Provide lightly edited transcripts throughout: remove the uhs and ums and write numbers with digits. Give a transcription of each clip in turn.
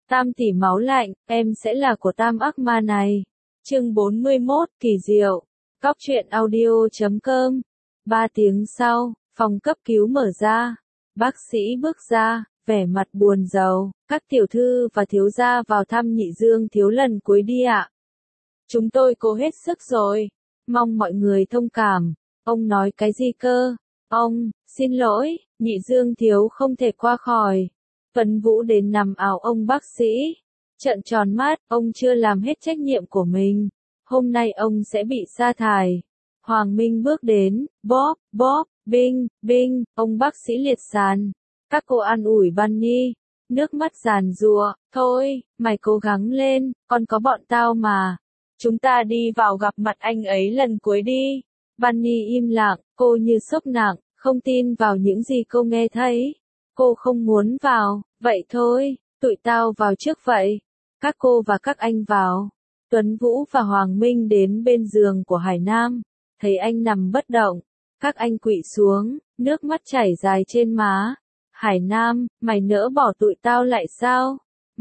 Tam tỷ máu lạnh, em sẽ là của tam ác ma này. Chương 41, kỳ diệu. Cóc truyện audio.com. 3 tiếng sau, phòng cấp cứu mở ra. Bác sĩ bước ra, vẻ mặt buồn rầu. Các tiểu thư và thiếu gia vào thăm Nhị Dương thiếu lần cuối đi ạ. Chúng tôi cố hết sức rồi. Mong mọi người thông cảm. Ông nói cái gì cơ? Ông, xin lỗi, Nhị Dương thiếu không thể qua khỏi. Phấn Vũ đến nằm ảo ông bác sĩ. Trợn tròn mắt, ông chưa làm hết trách nhiệm của mình. Hôm nay ông sẽ bị sa thải. Hoàng Minh bước đến, bóp, binh, ông bác sĩ liệt sàn. Các cô an ủi Bunny, nước mắt giàn giụa, thôi, mày cố gắng lên, con có bọn tao mà. Chúng ta đi vào gặp mặt anh ấy lần cuối đi. Bunny im lặng, cô như sốc nặng, không tin vào những gì cô nghe thấy. Cô không muốn vào, vậy thôi, tụi tao vào trước vậy. Các cô và các anh vào. Tuấn Vũ và Hoàng Minh đến bên giường của Hải Nam, thấy anh nằm bất động. Các anh quỵ xuống, nước mắt chảy dài trên má. Hải Nam, mày nỡ bỏ tụi tao lại sao?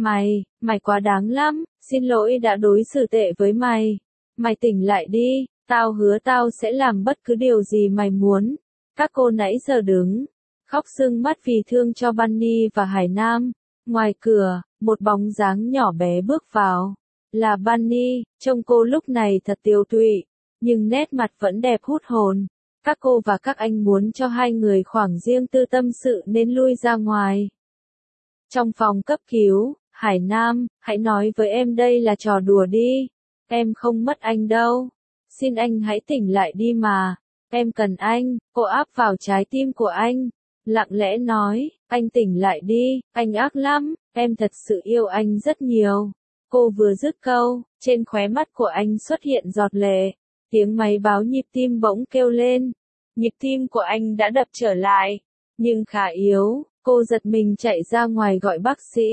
Mày quá đáng lắm, xin lỗi đã đối xử tệ với mày. Mày tỉnh lại đi, tao hứa tao sẽ làm bất cứ điều gì mày muốn. Các cô nãy giờ đứng, khóc sưng mắt vì thương cho Bunny và Hải Nam. Ngoài cửa, một bóng dáng nhỏ bé bước vào. Là Bunny, trông cô lúc này thật tiều tụy, nhưng nét mặt vẫn đẹp hút hồn. Các cô và các anh muốn cho hai người khoảng riêng tư tâm sự nên lui ra ngoài. Trong phòng cấp cứu, Hải Nam, hãy nói với em đây là trò đùa đi. Em không mất anh đâu. Xin anh hãy tỉnh lại đi mà. Em cần anh, cô áp vào trái tim của anh. Lặng lẽ nói, anh tỉnh lại đi, anh ác lắm, em thật sự yêu anh rất nhiều. Cô vừa dứt câu, trên khóe mắt của anh xuất hiện giọt lệ. Tiếng máy báo nhịp tim bỗng kêu lên. Nhịp tim của anh đã đập trở lại, nhưng khá yếu. Cô giật mình chạy ra ngoài gọi bác sĩ.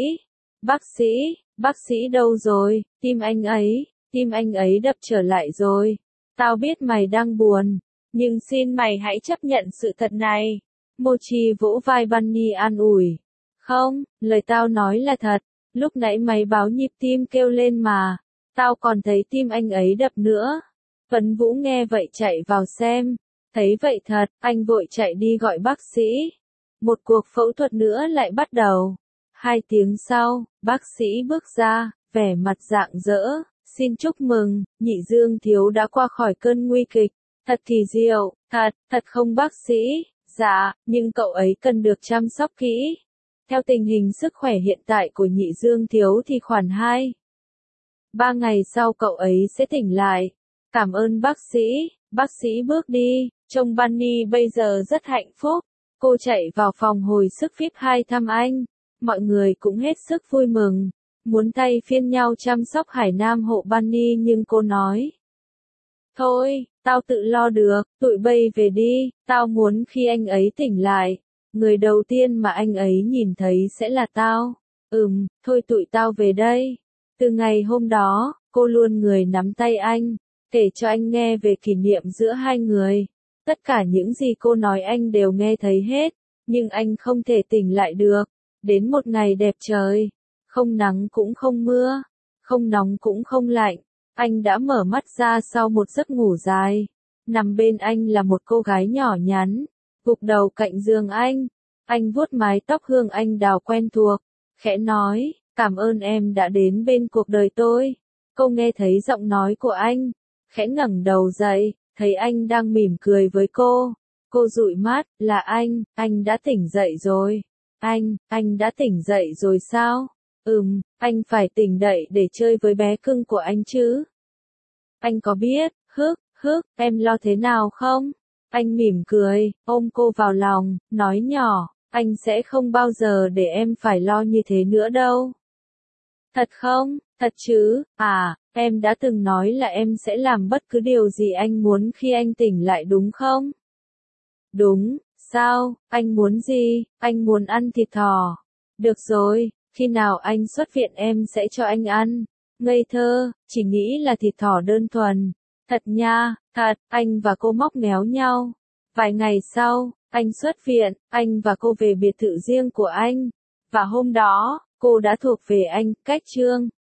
Bác sĩ đâu rồi? Tim anh ấy đập trở lại rồi. Tao biết mày đang buồn, nhưng xin mày hãy chấp nhận sự thật này. Mochi vỗ vai Bunny an ủi. Không, lời tao nói là thật. Lúc nãy máy báo nhịp tim kêu lên mà. Tao còn thấy tim anh ấy đập nữa. Phấn Vũ nghe vậy chạy vào xem. Thấy vậy thật, anh vội chạy đi gọi bác sĩ. Một cuộc phẫu thuật nữa lại bắt đầu. 2 tiếng sau, bác sĩ bước ra, vẻ mặt rạng rỡ. Xin chúc mừng, Nhị Dương thiếu đã qua khỏi cơn nguy kịch. Thật kỳ diệu, thật không bác sĩ? Dạ, nhưng cậu ấy cần được chăm sóc kỹ. Theo tình hình sức khỏe hiện tại của Nhị Dương thiếu thì khoảng 2-3 ngày sau cậu ấy sẽ tỉnh lại. Cảm ơn bác sĩ. Bác sĩ bước đi, trông Bunny bây giờ rất hạnh phúc. Cô chạy vào phòng hồi sức VIP 2 thăm anh. Mọi người cũng hết sức vui mừng, muốn thay phiên nhau chăm sóc Hải Nam hộ Bunny nhưng cô nói. Thôi, tao tự lo được, tụi bay về đi, tao muốn khi anh ấy tỉnh lại, người đầu tiên mà anh ấy nhìn thấy sẽ là tao. Thôi tụi tao về đây. Từ ngày hôm đó, cô luôn người nắm tay anh, kể cho anh nghe về kỷ niệm giữa hai người. Tất cả những gì cô nói anh đều nghe thấy hết, nhưng anh không thể tỉnh lại được. Đến một ngày đẹp trời, không nắng cũng không mưa, không nóng cũng không lạnh, anh đã mở mắt ra sau một giấc ngủ dài. Nằm bên anh là một cô gái nhỏ nhắn, gục đầu cạnh giường anh vuốt mái tóc hương anh đào quen thuộc, khẽ nói, cảm ơn em đã đến bên cuộc đời tôi. Cô nghe thấy giọng nói của anh, khẽ ngẩng đầu dậy, thấy anh đang mỉm cười với cô. Cô dụi mắt, là anh đã tỉnh dậy rồi. Anh đã tỉnh dậy rồi sao? Anh phải tỉnh dậy để chơi với bé cưng của anh chứ. Anh có biết, em lo thế nào không? Anh mỉm cười, ôm cô vào lòng, nói nhỏ, anh sẽ không bao giờ để em phải lo như thế nữa đâu. Thật không? Thật chứ? Em đã từng nói là em sẽ làm bất cứ điều gì anh muốn khi anh tỉnh lại đúng không? Đúng, sao, anh muốn gì? Anh muốn ăn thịt thỏ. Được rồi, khi nào anh xuất viện em sẽ cho anh ăn. Ngây thơ, chỉ nghĩ là thịt thỏ đơn thuần. Thật nha, thật, anh và cô móc méo nhau. Vài ngày sau, anh xuất viện, anh và cô về biệt thự riêng của anh. Và hôm đó, cô đã thuộc về anh, cách chương.